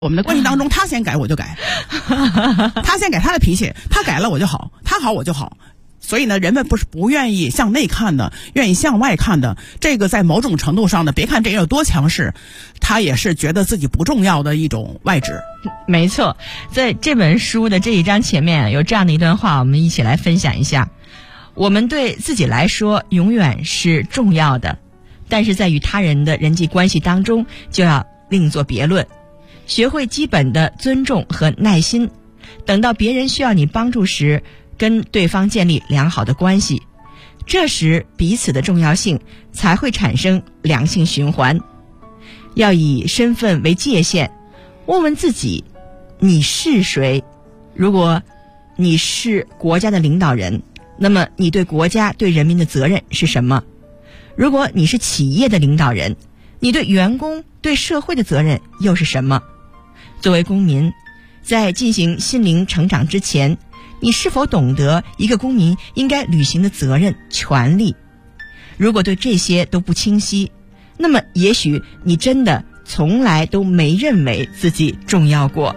我们的关系当中，他先改我就改，他先改他的脾气，他改了我就好，他好我就好。所以呢，人们不愿意向内看的，愿意向外看的。这个在某种程度上呢，别看这人有多强势，他也是觉得自己不重要的一种外指。 没错，在这本书的这一章前面有这样的一段话，我们一起来分享一下。我们对自己来说永远是重要的，但是在与他人的人际关系当中就要另作别论。学会基本的尊重和耐心，等到别人需要你帮助时，跟对方建立良好的关系，这时彼此的重要性才会产生良性循环。要以身份为界限，问问自己，你是谁？如果你是国家的领导人，那么你对国家对人民的责任是什么？如果你是企业的领导人，你对员工对社会的责任又是什么？作为公民，在进行心灵成长之前，你是否懂得一个公民应该履行的责任、权利？如果对这些都不清晰，那么也许你真的从来都没认为自己重要过。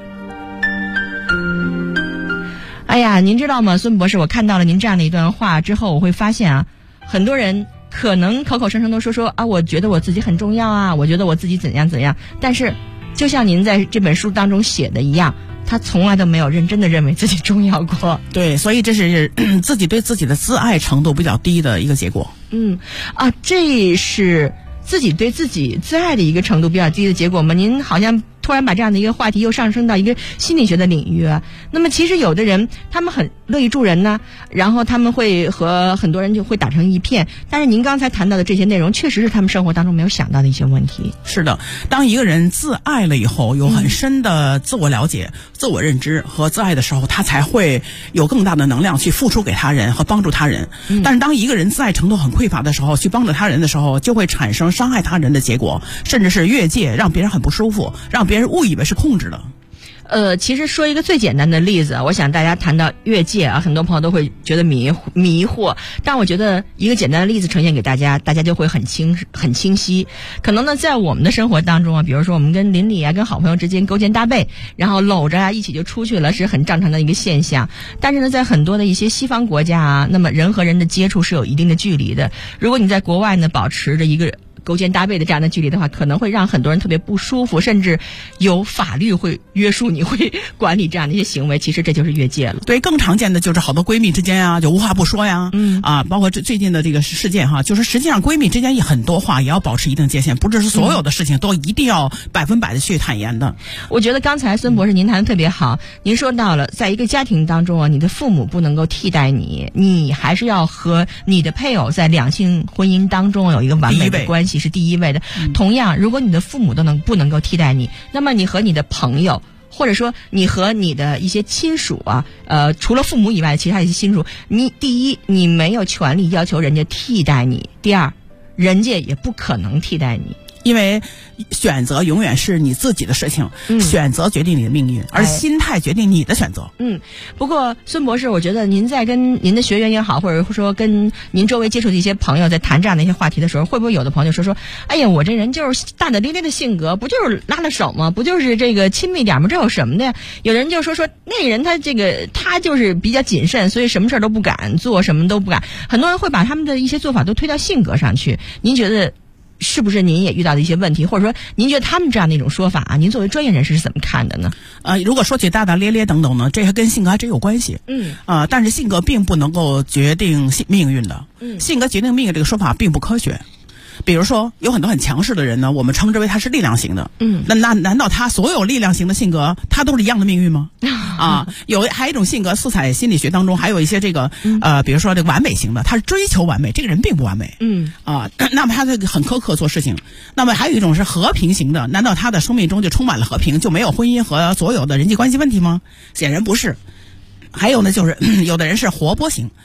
哎呀，您知道吗，孙博士，我看到了您这样的一段话之后，我会发现啊，很多人可能口口声声都说啊，我觉得我自己很重要啊，我觉得我自己怎样怎样，但是就像您在这本书当中写的一样，他从来都没有认真的认为自己重要过。 对，所以这是自己对自己的自爱程度比较低的一个结果。 这是自己对自己自爱的一个程度比较低的结果吗？您好像突然把这样的一个话题又上升到一个心理学的领域啊。那么其实有的人他们很乐意助人呢，然后他们会和很多人就会打成一片，但是您刚才谈到的这些内容确实是他们生活当中没有想到的一些问题。 是的，当一个人自爱了以后，有很深的自我了解、自我认知和自爱的时候，他才会有更大的能量去付出给他人和帮助他人。但是当一个人自爱程度很匮乏的时候，去帮助他人的时候，就会产生伤害他人的结果，甚至是越界，让别人很不舒服，让别人误以为是控制的。 其实说一个最简单的例子，我想大家谈到越界啊，很多朋友都会觉得迷惑，但我觉得一个简单的例子呈现给大家，大家就会很清晰。可能呢，在我们的生活当中啊，比如说我们跟邻里啊、跟好朋友之间勾肩搭背，然后搂着啊一起就出去了，是很正常的一个现象。但是呢，在很多的一些西方国家啊，那么人和人的接触是有一定的距离的。如果你在国外呢，保持着一个勾肩搭背的这样的距离的话，可能会让很多人特别不舒服，甚至有法律会约束你，会管理这样的一些行为。其实这就是越界了。 对，更常见的就是好多闺蜜之间啊，就无话不说呀，包括最近的这个事件哈，就是实际上闺蜜之间很多话也要保持一定界限，不是所有的事情都一定要100%的去坦言的。 我觉得刚才孙博士您谈的特别好，您说到了，在一个家庭当中啊，你的父母不能够替代你，你还是要和你的配偶在两性婚姻当中有一个完美的关系。是第一位的。同样，如果你的父母不能够替代你，那么你和你的朋友，或者说你和你的一些亲属啊，除了父母以外的其他一些亲属，第一，你没有权利要求人家替代你；第二，人家也不可能替代你。 因为选择永远是你自己的事情，选择决定你的命运，而心态决定你的选择。 不过孙博士，我觉得您在跟您的学员也好，或者说跟您周围接触的一些朋友在谈这样的一些话题的时候，会不会有的朋友说，哎呀，我这人就是大大咧咧的性格，不就是拉拉手吗？不就是这个亲密点吗？这有什么的呀？有人就说那人他就是比较谨慎，所以什么事都不敢做，什么都不敢。很多人会把他们的一些做法都推到性格上去。您觉得是不是您也遇到的一些问题，或者说您觉得他们这样的一种说法啊，您作为专业人士是怎么看的呢？ 如果说起大大咧咧等等呢，这还跟性格还真有关系。但是性格并不能够决定命运的。性格决定命运这个说法并不科学。比如说有很多很强势的人呢，我们称之为他是力量型的。那难道他所有力量型的性格他都是一样的命运吗？还有一种性格色彩心理学当中还有一些比如说这个完美型的，他是追求完美，这个人并不完美。那么他这个很苛刻做事情。那么还有一种是和平型的，难道他的生命中就充满了和平，就没有婚姻和所有的人际关系问题吗？显然不是。还有呢，就是有的人是活泼型，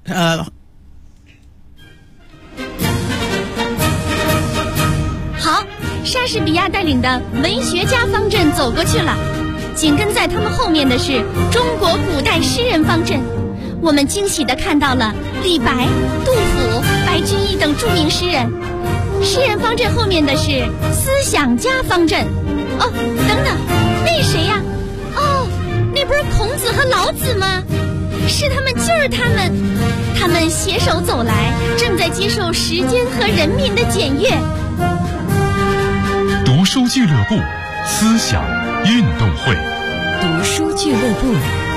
好，莎士比亚带领的文学家方阵走过去了，紧跟在他们后面的是中国古代诗人方阵。我们惊喜地看到了李白、杜甫、白居易等著名诗人。诗人方阵后面的是思想家方阵。等等，那儿他们携手走来，正在接受时间和人民的检阅。 读书俱乐部思想运动会， 读书俱乐部。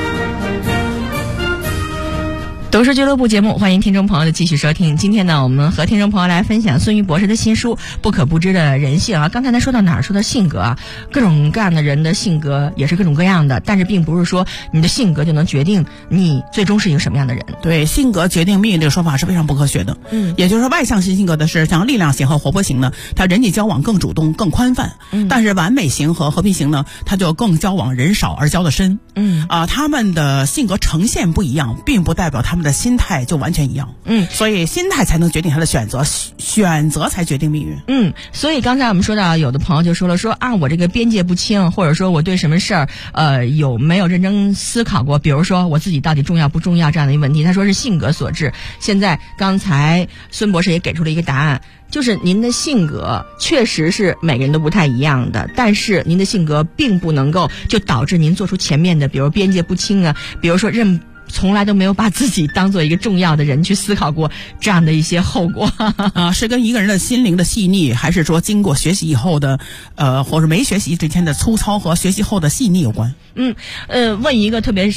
读书俱乐部节目，欢迎听众朋友的继续收听。今天呢，我们和听众朋友来分享孙瑜博士的新书《不可不知的人性》啊。刚才他说到哪儿？说到性格啊，各种各样的人的性格也是各种各样的，但是并不是说你的性格就能决定你最终是一个什么样的人。 对，性格决定命运这个说法是非常不科学的。也就是说，外向型性格的是像力量型和活泼型的，他人际交往更主动、更宽泛。但是完美型和和平型呢，他就更交往人少而交的深。他们的性格呈现不一样，并不代表他们的心态就完全一样。所以心态才能决定他的选择，选择才决定命运。 所以刚才我们说到，有的朋友就说了，说啊，我这个边界不清，或者说我对什么事儿有没有认真思考过，比如说我自己到底重要不重要这样的一个问题。他说是性格所致。现在刚才孙博士也给出了一个答案，就是您的性格确实是每个人都不太一样的，但是您的性格并不能够就导致您做出前面的比如边界不清啊，比如说从来都没有把自己当做一个重要的人去思考过这样的一些后果。 是跟一个人的心灵的细腻，还是说经过学习以后的或者没学习之前的粗糙和学习后的细腻有关？ 问一个特别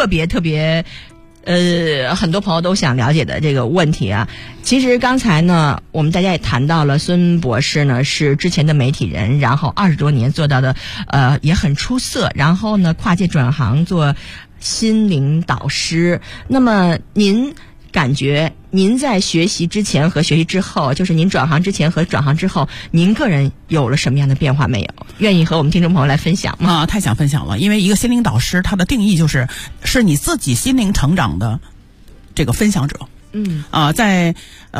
很多朋友都想了解的这个问题啊。其实刚才呢，我们大家也谈到了，孙博士呢是之前的媒体人，然后20多年做到的也很出色，然后呢跨界转行做心灵导师。那么您感觉您在学习之前和学习之后，就是您转行之前和转行之后，您个人有了什么样的变化没有？愿意和我们听众朋友来分享吗？ 太想分享了。因为一个心灵导师，他的定义是你自己心灵成长的这个分享者。在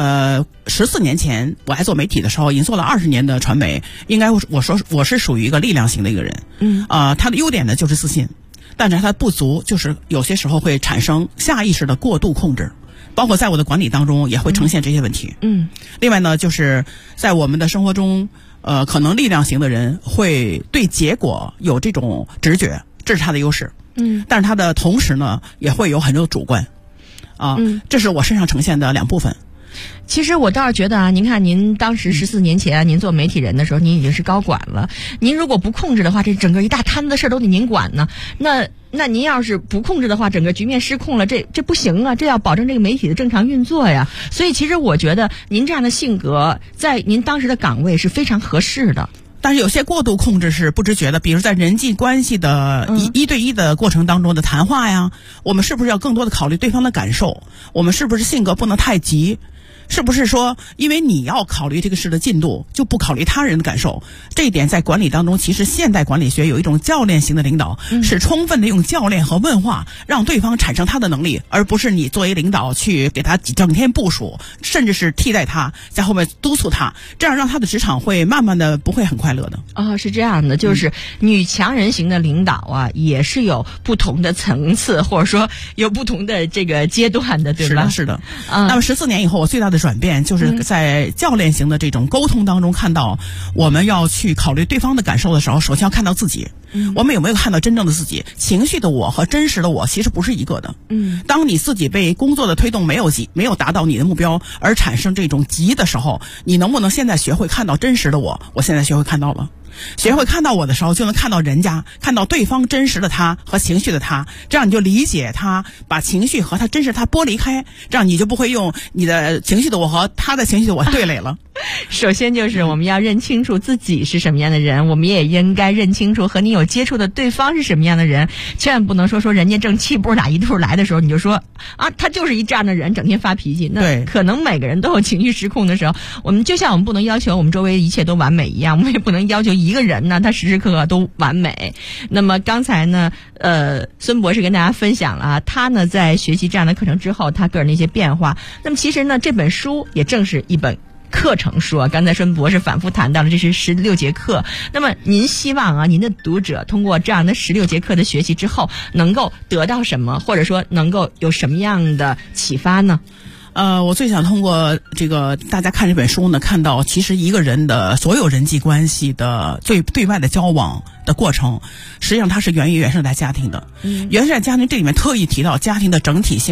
14年前我还做媒体的时候，已经做了20年的传媒，应该我说我是属于一个力量型的一个人。他的优点呢就是自信，但是他的不足就是有些时候会产生下意识的过度控制，包括在我的管理当中也会呈现这些问题。另外呢，就是在我们的生活中，可能力量型的人会对结果有这种直觉，这是他的优势。但是他的同时呢，也会有很多主观。这是我身上呈现的两部分。 其实我倒是觉得啊，您看您当时14年前您做媒体人的时候，您已经是高管了。您如果不控制的话，这整个一大摊子的事都得您管呢。那您要是不控制的话，整个局面失控了，这不行啊！这要保证这个媒体的正常运作呀。所以其实我觉得您这样的性格在您当时的岗位是非常合适的。 但是有些过度控制是不知觉的，比如在人际关系的一对一的过程当中的谈话呀，我们是不是要更多的考虑对方的感受？我们是不是性格不能太急？是不是说因为你要考虑这个事的进度，就不考虑他人的感受？这一点在管理当中，其实现代管理学有一种教练型的领导，是充分的用教练和问话让对方产生他的能力，而不是你作为领导去给他整天部署，甚至是替代他在后面督促他，这样让他的职场会慢慢的不会很快乐的。 是这样的，就是女强人型的领导啊，也是有不同的层次，或者说有不同的这个阶段的，对吧？ 是的。那么14年以后，我最大的转变就是在教练型的这种沟通当中看到，我们要去考虑对方的感受的时候，首先要看到自己。我们有没有看到真正的自己？情绪的我和真实的我其实不是一个的。当你自己被工作的推动没有达到你的目标而产生这种急的时候，你能不能现在学会看到真实的我？我现在学会看到了。学会看到我的时候，就能看到人家，看到对方真实的他和情绪的他，这样你就理解他，把情绪和他真实他剥离开，这样你就不会用你的情绪的我和他的情绪的我对垒了。 首先就是我们要认清楚自己是什么样的人，我们也应该认清楚和你有接触的对方是什么样的人，千万不能说人家正气不打一处来的时候，你就说啊，他就是一这样的人，整天发脾气。那可能每个人都有情绪失控的时候，我们就像我们不能要求我们周围一切都完美一样，我们也不能要求一个人呢他时时刻刻都完美。那么刚才呢孙博士跟大家分享了他呢在学习这样的课程之后他个人的一些变化。那么其实呢这本书也正是一本课程书啊，刚才孙博士反复谈到了，这是16节课。那么您希望您的读者通过这样的16节课的学习之后，能够得到什么，或者说能够有什么样的启发呢？ 我最想通过这个大家看这本书呢，看到其实一个人的所有人际关系的对外的交往的过程，实际上它是源于原生态家庭的。原生态家庭这里面特意提到家庭的整体性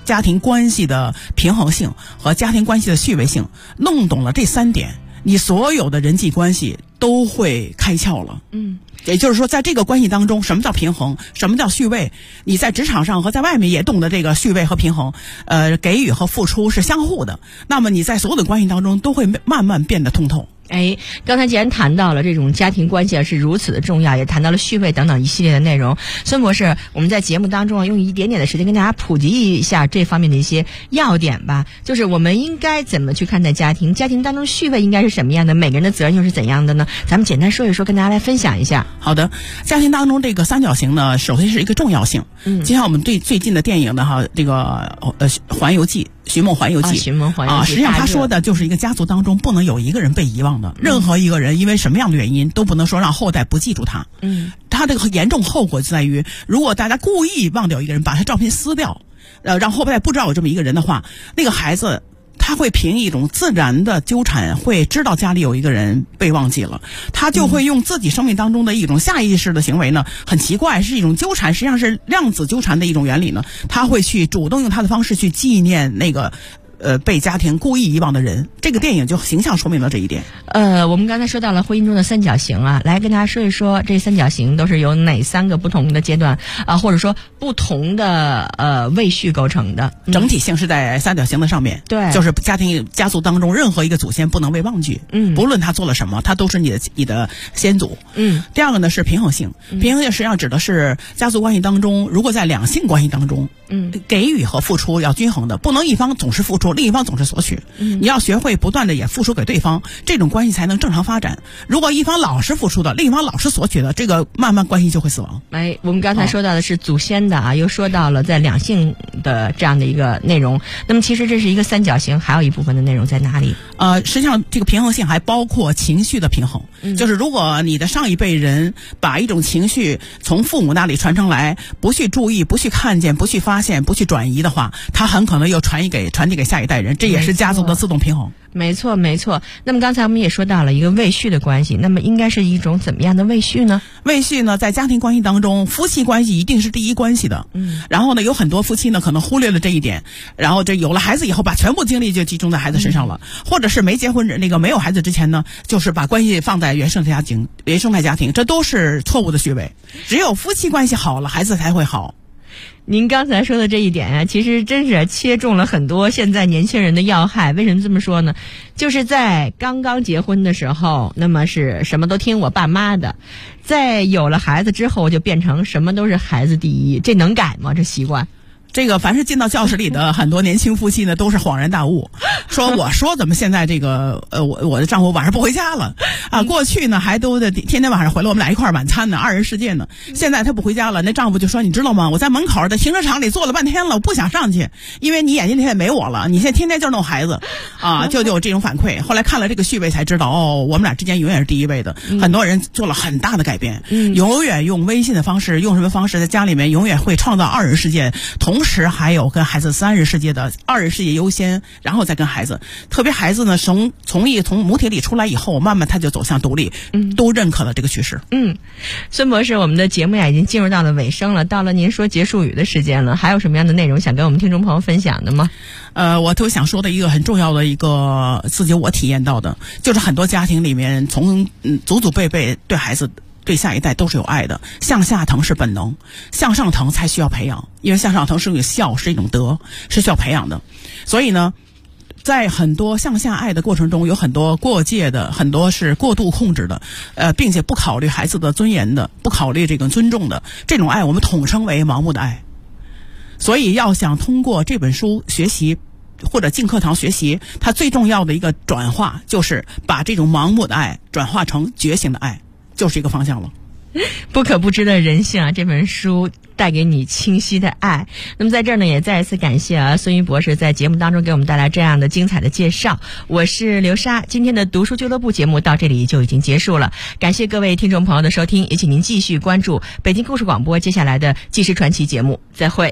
家庭关系的平衡性和家庭关系的趣味性，弄懂了这3点，你所有的人际关系都会开窍了。也就是说，在这个关系当中，什么叫平衡，什么叫序位，你在职场上和在外面也懂得这个序位和平衡，给予和付出是相互的，那么你在所有的关系当中都会慢慢变得通透。 刚才既然谈到了这种家庭关系是如此的重要，也谈到了序位等等一系列的内容，孙博士，我们在节目当中用一点点的时间跟大家普及一下这方面的一些要点吧。就是我们应该怎么去看待家庭，家庭当中序位应该是什么样的，每个人的责任又是怎样的呢？咱们简单说一说，跟大家来分享一下。 好的，家庭当中这个3角形呢，首先是一个重要性。就像我们最近的电影的这个环游记，寻梦环游记， 寻梦环游记， 实际上他说的就是一个家族当中不能有一个人被遗忘的，任何一个人因为什么样的原因都不能说让后代不记住他。他这个严重后果就在于，如果大家故意忘掉一个人，把他照片撕掉，让后代不知道有这么一个人的话，那个孩子他会凭一种自然的纠缠，会知道家里有一个人被忘记了，他就会用自己生命当中的一种下意识的行为呢，很奇怪，是一种纠缠，实际上是量子纠缠的一种原理呢，他会去主动用他的方式去纪念那个被家庭故意遗忘的人。这个电影就形象说明了这一点。 我们刚才说到了婚姻中的3角形啊，来跟大家说一说这3角形都是由哪3个不同的阶段或者说不同的位序构成的。 整体性是在3角形的上面， 对， 就是家族当中任何一个祖先不能被忘记，不论他做了什么，他都是你的先祖。第二个呢是平衡性，平衡性实际上指的是家族关系当中，如果在两性关系当中，给予和付出要均衡的，不能一方总是付出，另一方总是索取，你要学会不断的也付出给对方，这种关系才能正常发展。如果一方老是付出的，另一方老是索取的，这个慢慢关系就会死亡。 我们刚才说到的是祖先的又说到了在两性的这样的一个内容，那么其实这是一个3角形，还有一部分的内容在哪里？ 实际上这个平衡性还包括情绪的平衡，就是如果你的上一辈人把一种情绪从父母那里传承来，不去注意，不去看见，不去发现，不去转移的话，他很可能又传递给下一代人，这也是家族的自动平衡。 没错。那么刚才我们也说到了一个位序的关系，那么应该是一种怎么样的位序呢？ 位序呢，在家庭关系当中，夫妻关系一定是第一关系的。然后呢，有很多夫妻呢可能忽略了这一点，然后这有了孩子以后，把全部精力就集中在孩子身上了，或者是没结婚没有孩子之前呢，就是把关系放在原生态家庭，这都是错误的序位。只有夫妻关系好了，孩子才会好。 您刚才说的这一点其实真是切中了很多现在年轻人的要害。为什么这么说呢？就是在刚刚结婚的时候，那么是什么都听我爸妈的，在有了孩子之后就变成什么都是孩子第一，这能改吗？这习惯？ 这个凡是进到教室里的很多年轻夫妻呢，都是恍然大悟，说我说怎么现在这个我的丈夫晚上不回家了啊？过去呢还都天天晚上回来我们俩一块晚餐呢，2人世界呢。现在他不回家了，那丈夫就说你知道吗？我在门口的停车场里坐了半天了，我不想上去，因为你眼睛里也没我了，你现在天天就弄孩子啊，就有这种反馈。后来看了这个序位才知道，我们俩之间永远是第一位的。很多人做了很大的改变，永远用微信的方式，用什么方式在家里面永远会创造2人世界，同时还有跟孩子3人世界的2人世界优先，然后再跟孩子。特别孩子呢，从母体里出来以后，慢慢他就走向独立，都认可了这个趋势。 孙博士，我们的节目已经进入到了尾声了，到了您说结束语的时间了，还有什么样的内容想跟我们听众朋友分享的吗？ 我都想说的一个很重要的一个自己我体验到的，就是很多家庭里面从祖祖辈辈对孩子对下一代都是有爱的，向下疼是本能，向上疼才需要培养，因为向上疼是一种孝，是一种德，是需要培养的。所以呢，在很多向下爱的过程中，有很多过界的，很多是过度控制的，并且不考虑孩子的尊严的，不考虑这个尊重的，这种爱我们统称为盲目的爱。所以要想通过这本书学习或者进课堂学习，它最重要的一个转化就是把这种盲目的爱转化成觉醒的爱，就是一个方向了。 不可不知的人性啊，这本书带给你清晰的爱。那么在这儿呢，也再一次感谢孙云博士在节目当中给我们带来这样的精彩的介绍。我是刘莎，今天的读书俱乐部节目到这里就已经结束了，感谢各位听众朋友的收听，也请您继续关注北京故事广播接下来的纪实传奇节目，再会。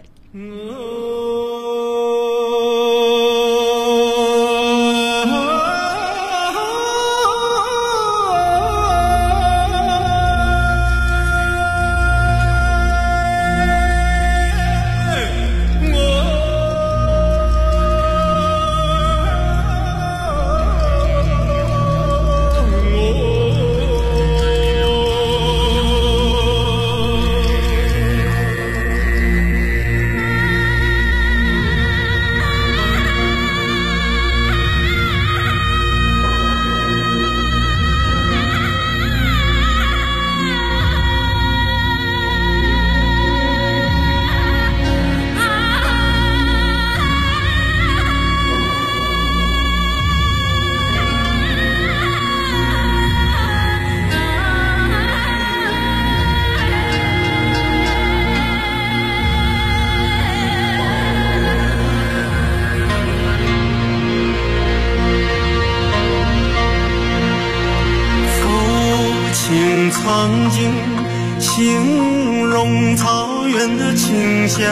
峥嵘草原的清香，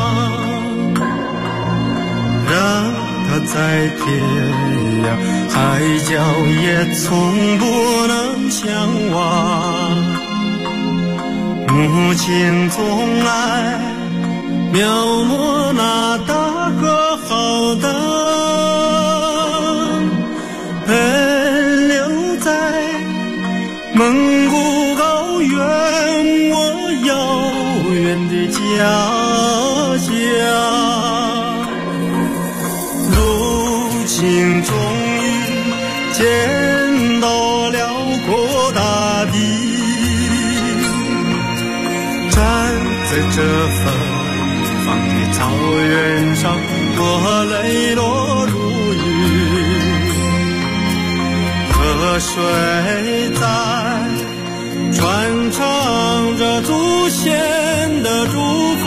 让它在天涯海角也从不能相忘。母亲总爱描摹那大河浩荡，奔流在蒙古高原我遥远的家乡。如今终于见到辽阔大地，站在这芬芳的草原上，我泪落如雨。河水在传唱着祖先的祝福，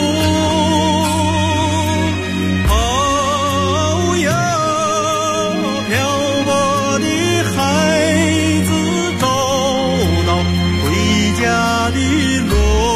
哦哟，漂泊的孩子找到回家的路。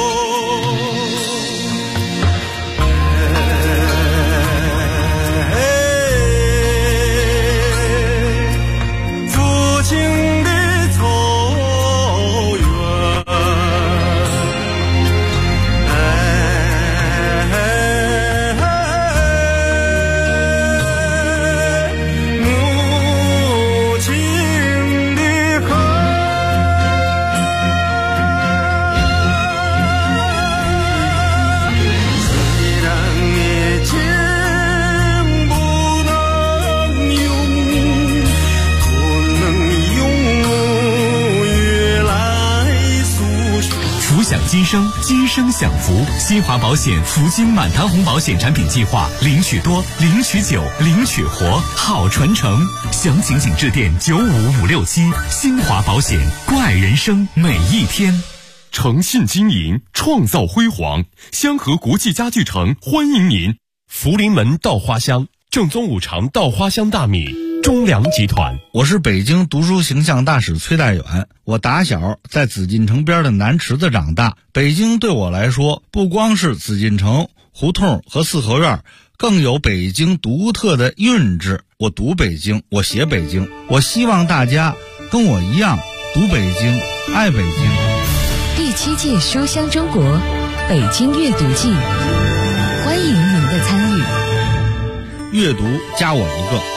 今生，今生享福。新华保险福金满堂红保险产品计划，领取多，领取久，领取活，好传承。详情请致电95567。新华保险，关爱人生每一天。诚信经营，创造辉煌。香河国际家具城欢迎您。福临门稻花香，正宗五常稻花香大米。中粮集团， 我是北京读书形象大使崔代远。我打小在紫禁城边的南池子长大，北京对我来说不光是紫禁城、胡同和四合院，更有北京独特的韵致。我读北京，我写北京，我希望大家跟我一样读北京，爱北京。 第7届书香中国北京阅读季，欢迎您的参与。 阅读加我一个。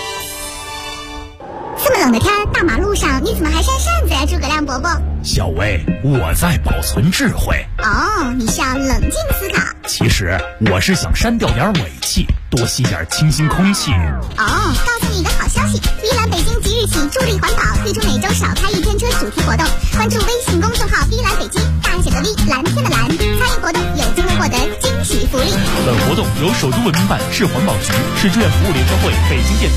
这么冷的天，大马路上你怎么还扇扇子呀，诸葛亮伯伯？ 小薇，我在保存智慧。 哦，你是要冷静思考。 其实我是想删掉点尾气，多吸点清新空气。 哦，告诉你一个好消息，碧蓝北京即日起助力环保，推出每周少开一天车主题活动。关注微信公众号碧蓝北京，大写的 V， 蓝天的蓝，参与活动有机会获得惊喜福利。 本活动由首都文明办、市环保局、市志愿服务联合会、北京电